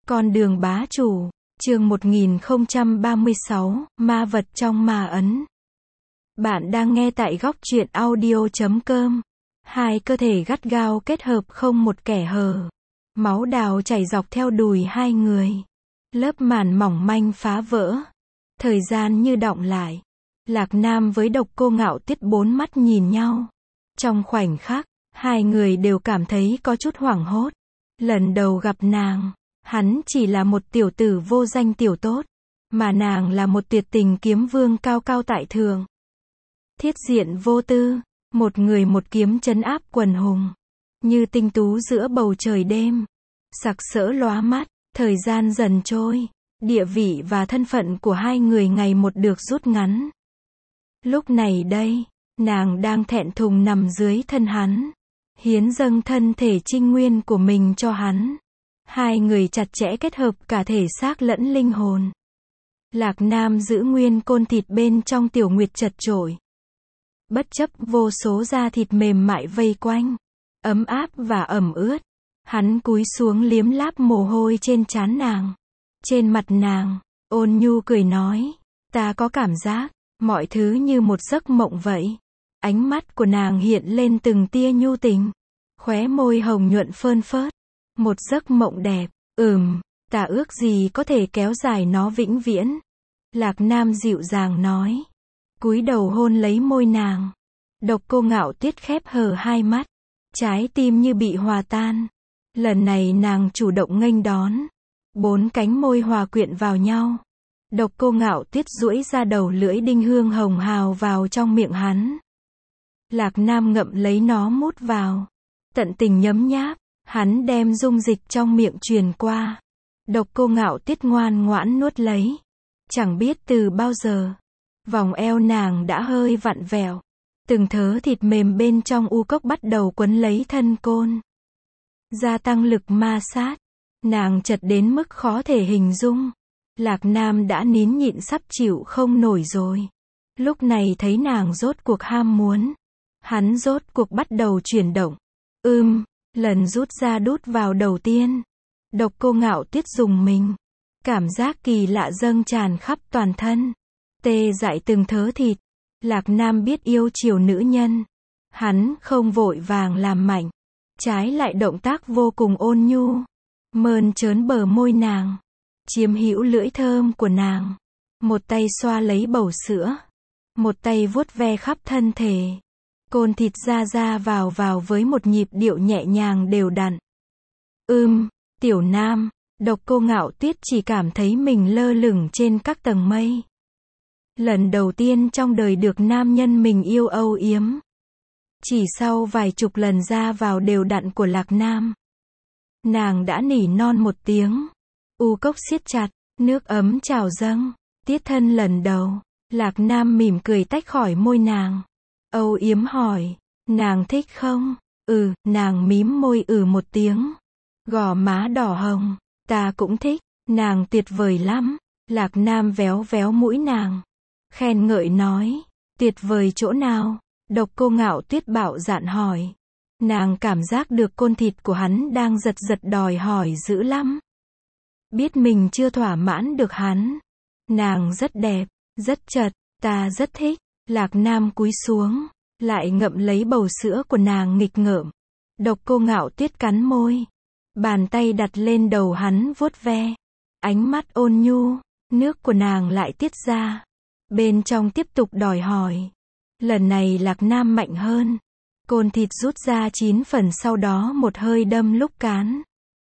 Con đường bá chủ, chương 1036, ma vật trong ma ấn. Bạn đang nghe tại góc truyện audio.com. Hai cơ thể gắt gao kết hợp không một kẻ hở. Máu đào chảy dọc theo đùi hai người. Lớp màn mỏng manh phá vỡ. Thời gian như đọng lại. Lạc Nam với Độc Cô Ngạo Tiết bốn mắt nhìn nhau. Trong khoảnh khắc, hai người đều cảm thấy có chút hoảng hốt. Lần đầu gặp nàng, hắn chỉ là một tiểu tử vô danh tiểu tốt, mà nàng là một tuyệt tình kiếm vương cao cao tại thượng. Thiết diện vô tư, một người một kiếm trấn áp quần hùng, như tinh tú giữa bầu trời đêm, sặc sỡ lóa mắt. Thời gian dần trôi, địa vị và thân phận của hai người ngày một được rút ngắn. Lúc này đây, nàng đang thẹn thùng nằm dưới thân hắn, hiến dâng thân thể trinh nguyên của mình cho hắn. Hai người chặt chẽ kết hợp cả thể xác lẫn linh hồn. Lạc Nam giữ nguyên côn thịt bên trong Tiểu Nguyệt chật chội. Bất chấp vô số da thịt mềm mại vây quanh, ấm áp và ẩm ướt, hắn cúi xuống liếm láp mồ hôi trên trán nàng. Trên mặt nàng, ôn nhu cười nói, ta có cảm giác, mọi thứ như một giấc mộng vậy. Ánh mắt của nàng hiện lên từng tia nhu tình, khóe môi hồng nhuận phơn phớt. Một giấc mộng đẹp, ta ước gì có thể kéo dài nó vĩnh viễn. Lạc Nam dịu dàng nói, cúi đầu hôn lấy môi nàng. Độc Cô Ngạo Tiết khép hờ hai mắt, trái tim như bị hòa tan. Lần này nàng chủ động nghênh đón, bốn cánh môi hòa quyện vào nhau. Độc Cô Ngạo Tiết duỗi ra đầu lưỡi đinh hương hồng hào vào trong miệng hắn. Lạc Nam ngậm lấy nó mút vào, tận tình nhấm nháp. Hắn đem dung dịch trong miệng truyền qua. Độc Cô Ngạo Tiết ngoan ngoãn nuốt lấy. Chẳng biết từ bao giờ, vòng eo nàng đã hơi vặn vẹo. Từng thớ thịt mềm bên trong u cốc bắt đầu quấn lấy thân côn, gia tăng lực ma sát. Nàng chật đến mức khó thể hình dung. Lạc Nam đã nín nhịn sắp chịu không nổi rồi. Lúc này thấy nàng rốt cuộc ham muốn, hắn rốt cuộc bắt đầu chuyển động. Lần rút ra đút vào đầu tiên, Độc Cô Ngạo Tiết dùng mình. Cảm giác kỳ lạ dâng tràn khắp toàn thân, tê dại từng thớ thịt. Lạc Nam biết yêu chiều nữ nhân, hắn không vội vàng làm mạnh, trái lại động tác vô cùng ôn nhu, mơn trớn bờ môi nàng, chiếm hữu lưỡi thơm của nàng. Một tay xoa lấy bầu sữa, một tay vuốt ve khắp thân thể. Côn thịt ra ra vào vào với một nhịp điệu nhẹ nhàng đều đặn. Tiểu Nam, Độc Cô Ngạo Tiết chỉ cảm thấy mình lơ lửng trên các tầng mây. Lần đầu tiên trong đời được nam nhân mình yêu âu yếm. Chỉ sau vài chục lần ra vào đều đặn của Lạc Nam, nàng đã nỉ non một tiếng. U cốc siết chặt, nước ấm trào dâng. Tiết thân lần đầu, Lạc Nam mỉm cười tách khỏi môi nàng, âu yếm hỏi, nàng thích không? Nàng mím môi một tiếng. Gò má đỏ hồng, ta cũng thích, nàng tuyệt vời lắm. Lạc Nam véo véo mũi nàng, khen ngợi nói, tuyệt vời chỗ nào? Độc Cô Ngạo Tiết bạo dạn hỏi. Nàng cảm giác được côn thịt của hắn đang giật giật đòi hỏi dữ lắm. Biết mình chưa thỏa mãn được hắn. Nàng rất đẹp, rất chật, ta rất thích. Lạc Nam cúi xuống, lại ngậm lấy bầu sữa của nàng nghịch ngợm. Độc Cô Ngạo Tiết cắn môi, bàn tay đặt lên đầu hắn vuốt ve. Ánh mắt ôn nhu, nước của nàng lại tiết ra. Bên trong tiếp tục đòi hỏi. Lần này Lạc Nam mạnh hơn. Côn thịt rút ra 9 phần, sau đó một hơi đâm lúc cán.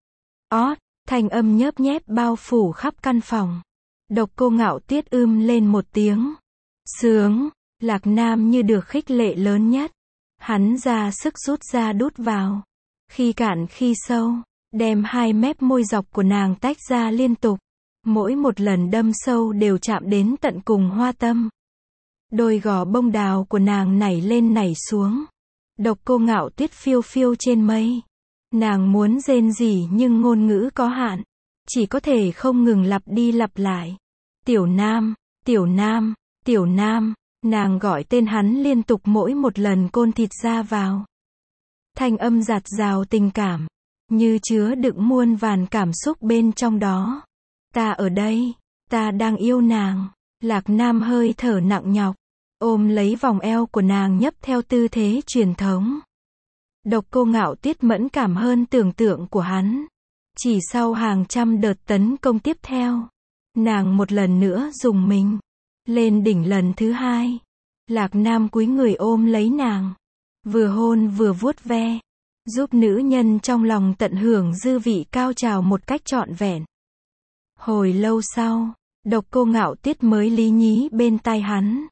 Thanh âm nhớp nhép bao phủ khắp căn phòng. Độc Cô Ngạo Tiết lên một tiếng. Sướng. Lạc Nam như được khích lệ lớn nhất. Hắn ra sức rút ra đút vào. Khi cạn khi sâu, đem hai mép môi dọc của nàng tách ra liên tục. Mỗi một lần đâm sâu đều chạm đến tận cùng hoa tâm. Đôi gò bông đào của nàng nảy lên nảy xuống. Độc Cô Ngạo Tiết phiêu phiêu trên mây. Nàng muốn rên rỉ nhưng ngôn ngữ có hạn, chỉ có thể không ngừng lặp đi lặp lại. Tiểu Nam, Tiểu Nam, Tiểu Nam. Nàng gọi tên hắn liên tục mỗi một lần côn thịt ra vào. Thanh âm dạt dào tình cảm. như chứa đựng muôn vàn cảm xúc bên trong đó. Ta ở đây, ta đang yêu nàng. Lạc Nam hơi thở nặng nhọc, ôm lấy vòng eo của nàng nhấp theo tư thế truyền thống. Độc Cô Ngạo Tuyết mẫn cảm hơn tưởng tượng của hắn. Chỉ sau hàng trăm đợt tấn công tiếp theo, nàng một lần nữa dùng mình lên đỉnh lần thứ hai. Lạc Nam cúi người ôm lấy nàng, vừa hôn vừa vuốt ve, giúp nữ nhân trong lòng tận hưởng dư vị cao trào một cách trọn vẹn. Hồi lâu sau, Độc Cô Ngạo Tuyết mới lý nhí bên tai hắn.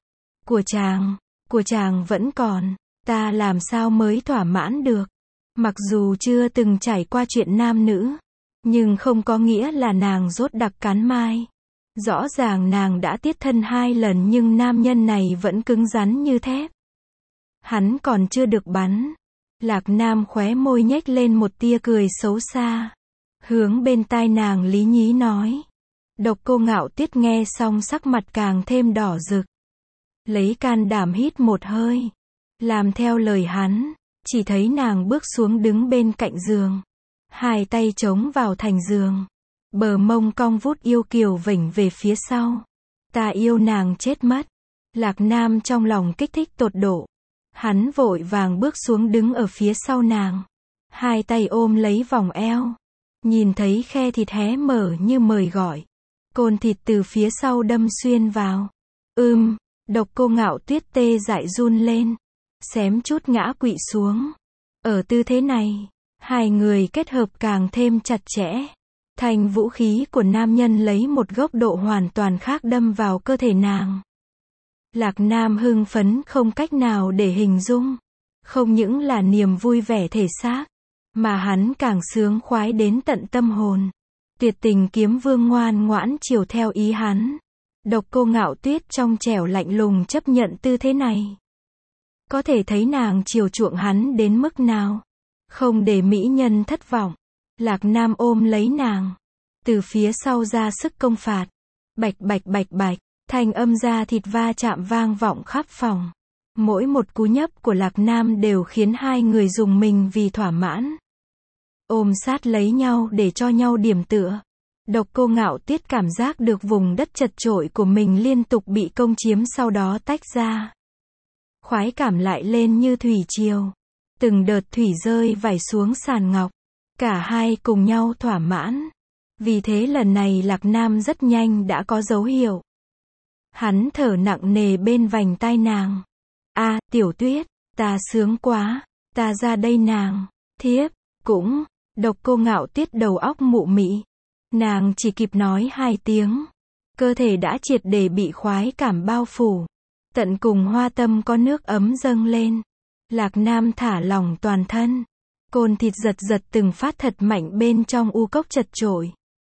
Của chàng vẫn còn, ta làm sao mới thỏa mãn được. Mặc dù chưa từng trải qua chuyện nam nữ, nhưng không có nghĩa là nàng rốt đặc cắn mai. Rõ ràng nàng đã tiết thân 2 lần nhưng nam nhân này vẫn cứng rắn như thép. Hắn còn chưa được bắn. Lạc Nam khóe môi nhếch lên một tia cười xấu xa, hướng bên tai nàng lý nhí nói. Độc Cô Ngạo Tuyết nghe xong sắc mặt càng thêm đỏ rực. Lấy can đảm hít một hơi, làm theo lời hắn. Chỉ thấy nàng bước xuống đứng bên cạnh giường, 2 tay chống vào thành giường, bờ mông cong vút yêu kiều vểnh về phía sau. Ta yêu nàng chết mất. Lạc Nam trong lòng kích thích tột độ. Hắn vội vàng bước xuống đứng ở phía sau nàng, 2 tay ôm lấy vòng eo. Nhìn thấy khe thịt hé mở như mời gọi, côn thịt từ phía sau đâm xuyên vào. Độc Cô Ngạo Tuyết tê dại run lên, xém chút ngã quỵ xuống. Ở tư thế này, 2 người kết hợp càng thêm chặt chẽ. Thanh vũ khí của nam nhân lấy một góc độ hoàn toàn khác đâm vào cơ thể nàng. Lạc Nam hưng phấn không cách nào để hình dung. Không những là niềm vui vẻ thể xác, mà hắn càng sướng khoái đến tận tâm hồn. Tuyệt tình kiếm vương ngoan ngoãn chiều theo ý hắn. Độc Cô Ngạo Tuyết trong trẻo lạnh lùng chấp nhận tư thế này. Có thể thấy nàng chiều chuộng hắn đến mức nào. Không để mỹ nhân thất vọng, Lạc Nam ôm lấy nàng, từ phía sau ra sức công phạt. Bạch bạch bạch bạch, thanh âm da thịt va chạm vang vọng khắp phòng. Mỗi một cú nhấp của Lạc Nam đều khiến 2 người rùng mình vì thỏa mãn. Ôm sát lấy nhau để cho nhau điểm tựa. Độc Cô Ngạo Tuyết cảm giác được vùng đất chật chội của mình liên tục bị công chiếm sau đó tách ra. Khoái cảm lại lên như thủy triều. Từng đợt thủy rơi vải xuống sàn ngọc. Cả hai cùng nhau thỏa mãn. Vì thế lần này Lạc Nam rất nhanh đã có dấu hiệu. Hắn thở nặng nề bên vành tai nàng. A, Tiểu Tuyết, ta sướng quá, ta ra đây nàng. Thiếp, cũng. Độc Cô Ngạo Tuyết đầu óc mụ mị. Nàng chỉ kịp nói 2 tiếng. Cơ thể đã triệt để bị khoái cảm bao phủ. Tận cùng hoa tâm có nước ấm dâng lên. Lạc Nam thả lỏng toàn thân. Côn thịt giật giật từng phát thật mạnh bên trong u cốc chật chội.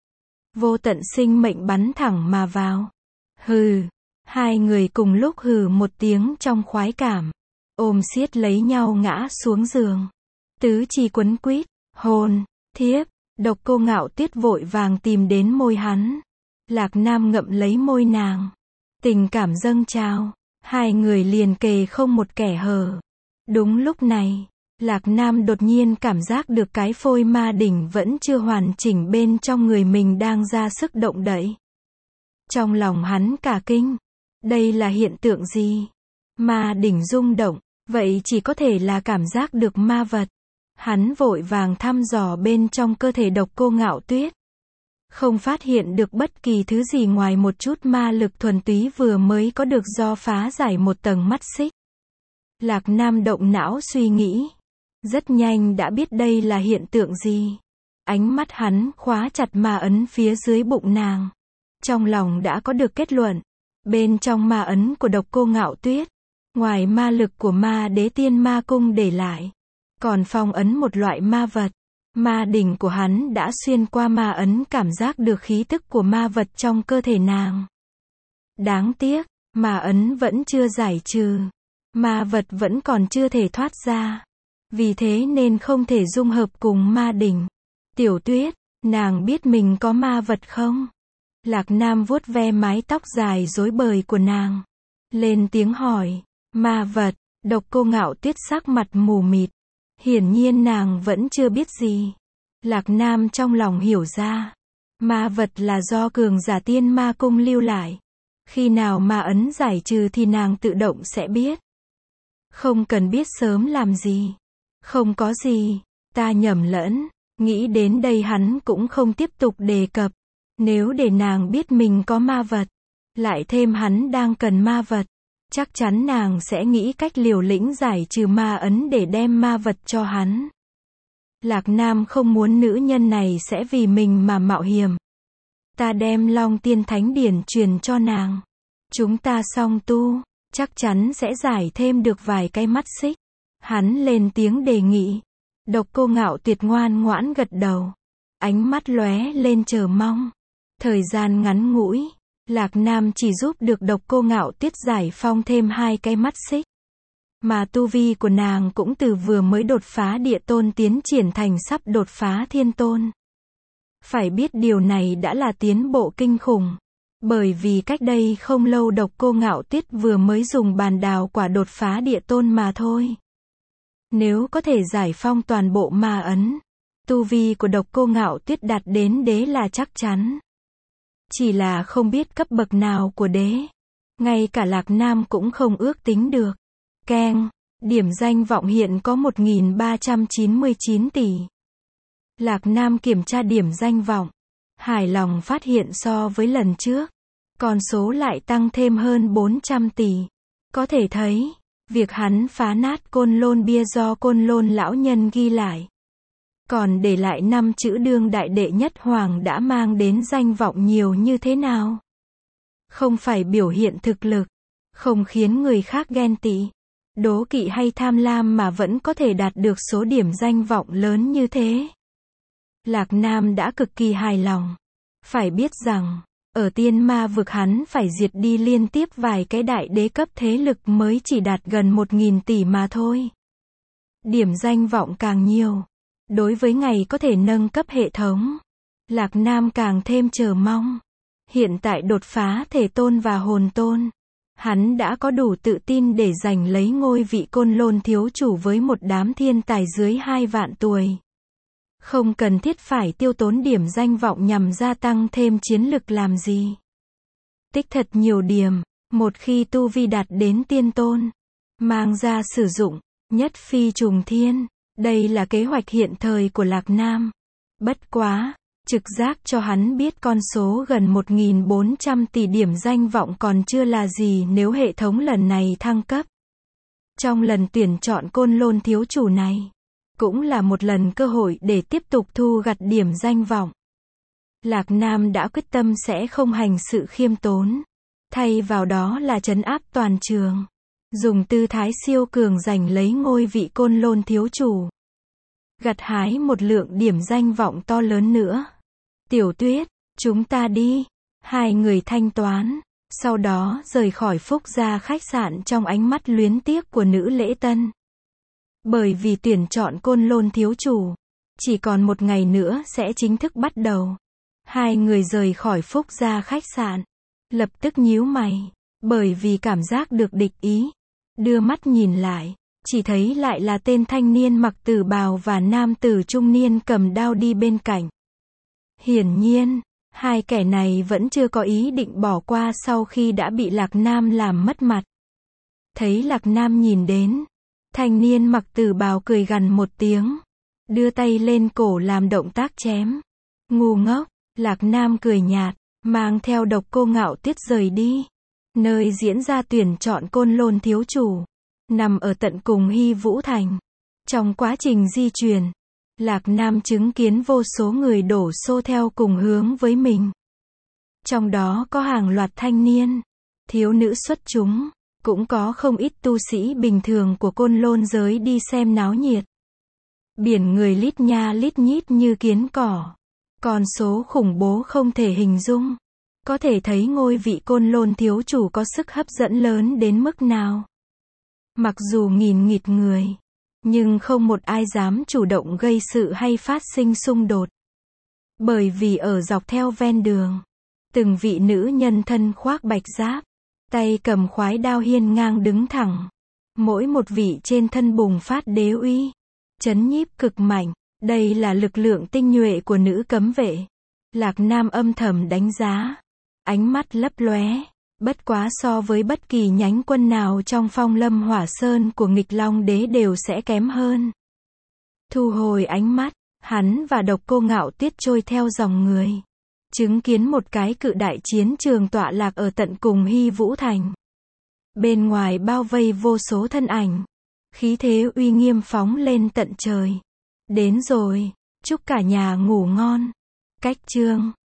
Vô tận sinh mệnh bắn thẳng mà vào. Hừ. 2 người cùng lúc hừ một tiếng trong khoái cảm. Ôm siết lấy nhau ngã xuống giường. Tứ chi quấn quýt. Hôn. Thiếp. Độc Cô Ngạo Tuyết vội vàng tìm đến môi hắn. Lạc Nam ngậm lấy môi nàng. Tình cảm dâng trào. 2 người liền kề không một kẻ hở. Đúng lúc này, Lạc Nam đột nhiên cảm giác được cái phôi ma đỉnh vẫn chưa hoàn chỉnh bên trong người mình đang ra sức động đậy. Trong lòng hắn cả kinh. Đây là hiện tượng gì? Ma đỉnh rung động, vậy chỉ có thể là cảm giác được ma vật. Hắn vội vàng thăm dò bên trong cơ thể Độc Cô Ngạo Tuyết. Không phát hiện được bất kỳ thứ gì ngoài một chút ma lực thuần túy vừa mới có được do phá giải một tầng mắt xích. Lạc Nam động não suy nghĩ. Rất nhanh đã biết đây là hiện tượng gì. Ánh mắt hắn khóa chặt ma ấn phía dưới bụng nàng. Trong lòng đã có được kết luận. Bên trong ma ấn của Độc Cô Ngạo Tuyết, ngoài ma lực của ma đế tiên ma cung để lại, còn phong ấn một loại ma vật. Ma đỉnh của hắn đã xuyên qua ma ấn cảm giác được khí tức của ma vật trong cơ thể nàng. Đáng tiếc, ma ấn vẫn chưa giải trừ. Ma vật vẫn còn chưa thể thoát ra. Vì thế nên không thể dung hợp cùng ma đỉnh. Tiểu Tuyết, nàng biết mình có ma vật không? Lạc Nam vuốt ve mái tóc dài rối bời của nàng. Lên tiếng hỏi. Ma vật. Độc Cô Ngạo Tuyết sắc mặt mù mịt. Hiển nhiên nàng vẫn chưa biết gì. Lạc Nam trong lòng hiểu ra. Ma vật là do cường giả Tiên Ma Cung lưu lại. Khi nào ma ấn giải trừ thì nàng tự động sẽ biết. Không cần biết sớm làm gì. Không có gì, ta nhầm lẫn. Nghĩ đến đây hắn cũng không tiếp tục đề cập. Nếu để nàng biết mình có ma vật, lại thêm hắn đang cần ma vật, chắc chắn nàng sẽ nghĩ cách liều lĩnh giải trừ ma ấn để đem ma vật cho hắn. Lạc Nam không muốn nữ nhân này sẽ vì mình mà mạo hiểm. Ta đem Long Tiên Thánh Điển truyền cho nàng. Chúng ta song tu, chắc chắn sẽ giải thêm được vài cái mắt xích. Hắn lên tiếng đề nghị. Độc Cô Ngạo Tuyệt ngoan ngoãn gật đầu. Ánh mắt lóe lên chờ mong. Thời gian ngắn ngủi, Lạc Nam chỉ giúp được Độc Cô Ngạo Tuyết giải phong thêm 2 cái mắt xích. Mà tu vi của nàng cũng từ vừa mới đột phá địa tôn tiến triển thành sắp đột phá thiên tôn. Phải biết điều này đã là tiến bộ kinh khủng. Bởi vì cách đây không lâu Độc Cô Ngạo Tuyết vừa mới dùng bàn đào quả đột phá địa tôn mà thôi. Nếu có thể giải phong toàn bộ ma ấn, tu vi của Độc Cô Ngạo Tuyết đạt đến đế là chắc chắn. Chỉ là không biết cấp bậc nào của đế. Ngay cả Lạc Nam cũng không ước tính được. Keng, điểm danh vọng hiện có 1.399 tỷ. Lạc Nam kiểm tra điểm danh vọng. Hài lòng phát hiện so với lần trước, con số lại tăng thêm hơn 400 tỷ. Có thể thấy, việc hắn phá nát Côn Lôn bia do Côn Lôn lão nhân ghi lại. Còn để lại 5 chữ đương đại đệ nhất hoàng đã mang đến danh vọng nhiều như thế nào. Không phải biểu hiện thực lực, không khiến người khác ghen tị, đố kỵ hay tham lam mà vẫn có thể đạt được số điểm danh vọng lớn như thế. Lạc Nam đã cực kỳ hài lòng. Phải biết rằng, ở tiên ma vực hắn phải diệt đi liên tiếp vài cái đại đế cấp thế lực mới chỉ đạt gần 1.000 tỷ mà thôi. Điểm danh vọng càng nhiều. Đối với ngày có thể nâng cấp hệ thống, Lạc Nam càng thêm chờ mong. Hiện tại đột phá thể tôn và hồn tôn, hắn đã có đủ tự tin để giành lấy ngôi vị Côn Lôn thiếu chủ với một đám thiên tài dưới 2 vạn tuổi. Không cần thiết phải tiêu tốn điểm danh vọng nhằm gia tăng thêm chiến lực làm gì. Tích thật nhiều điểm, một khi tu vi đạt đến tiên tôn, mang ra sử dụng, nhất phi trùng thiên. Đây là kế hoạch hiện thời của Lạc Nam. Bất quá, trực giác cho hắn biết con số gần 1.400 tỷ điểm danh vọng còn chưa là gì nếu hệ thống lần này thăng cấp. Trong lần tuyển chọn Côn Lôn thiếu chủ này, cũng là một lần cơ hội để tiếp tục thu gặt điểm danh vọng. Lạc Nam đã quyết tâm sẽ không hành sự khiêm tốn, thay vào đó là trấn áp toàn trường. Dùng tư thái siêu cường giành lấy ngôi vị Côn Lôn thiếu chủ. Gặt hái một lượng điểm danh vọng to lớn nữa. Tiểu Tuyết, chúng ta đi. 2 người thanh toán. Sau đó rời khỏi Phúc Gia khách sạn trong ánh mắt luyến tiếc của nữ lễ tân. Bởi vì tuyển chọn Côn Lôn thiếu chủ, chỉ còn 1 ngày nữa sẽ chính thức bắt đầu. 2 người rời khỏi Phúc Gia khách sạn. Lập tức nhíu mày. Bởi vì cảm giác được địch ý. Đưa mắt nhìn lại, chỉ thấy lại là tên thanh niên mặc tử bào và nam tử trung niên cầm đao đi bên cạnh. Hiển nhiên, 2 kẻ này vẫn chưa có ý định bỏ qua sau khi đã bị Lạc Nam làm mất mặt. Thấy Lạc Nam nhìn đến, thanh niên mặc tử bào cười gằn một tiếng, đưa tay lên cổ làm động tác chém. Ngu ngốc, Lạc Nam cười nhạt, mang theo Độc Cô Ngạo Tuyết rời đi. Nơi diễn ra tuyển chọn Côn Lôn thiếu chủ, nằm ở tận cùng Hy Vũ Thành. Trong quá trình di chuyển, Lạc Nam chứng kiến vô số người đổ xô theo cùng hướng với mình. Trong đó có hàng loạt thanh niên, thiếu nữ xuất chúng, cũng có không ít tu sĩ bình thường của Côn Lôn giới đi xem náo nhiệt. Biển người lít nha lít nhít như kiến cỏ. Con số khủng bố không thể hình dung. Có thể thấy ngôi vị Côn Lôn thiếu chủ có sức hấp dẫn lớn đến mức nào. Mặc dù nghìn nghịt người, nhưng không một ai dám chủ động gây sự hay phát sinh xung đột. Bởi vì ở dọc theo ven đường, từng vị nữ nhân thân khoác bạch giáp, tay cầm khoái đao hiên ngang đứng thẳng. Mỗi một vị trên thân bùng phát đế uy, chấn nhiếp cực mạnh. Đây là lực lượng tinh nhuệ của nữ cấm vệ. Lạc Nam âm thầm đánh giá. Ánh mắt lấp lóe. Bất quá so với bất kỳ nhánh quân nào trong Phong Lâm Hỏa Sơn của Nghịch Long Đế đều sẽ kém hơn. Thu hồi ánh mắt, hắn và Độc Cô Ngạo Tuyết trôi theo dòng người. Chứng kiến một cái cự đại chiến trường tọa lạc ở tận cùng Hy Vũ Thành. Bên ngoài bao vây vô số thân ảnh. Khí thế uy nghiêm phóng lên tận trời. Đến rồi, chúc cả nhà ngủ ngon. Cách chương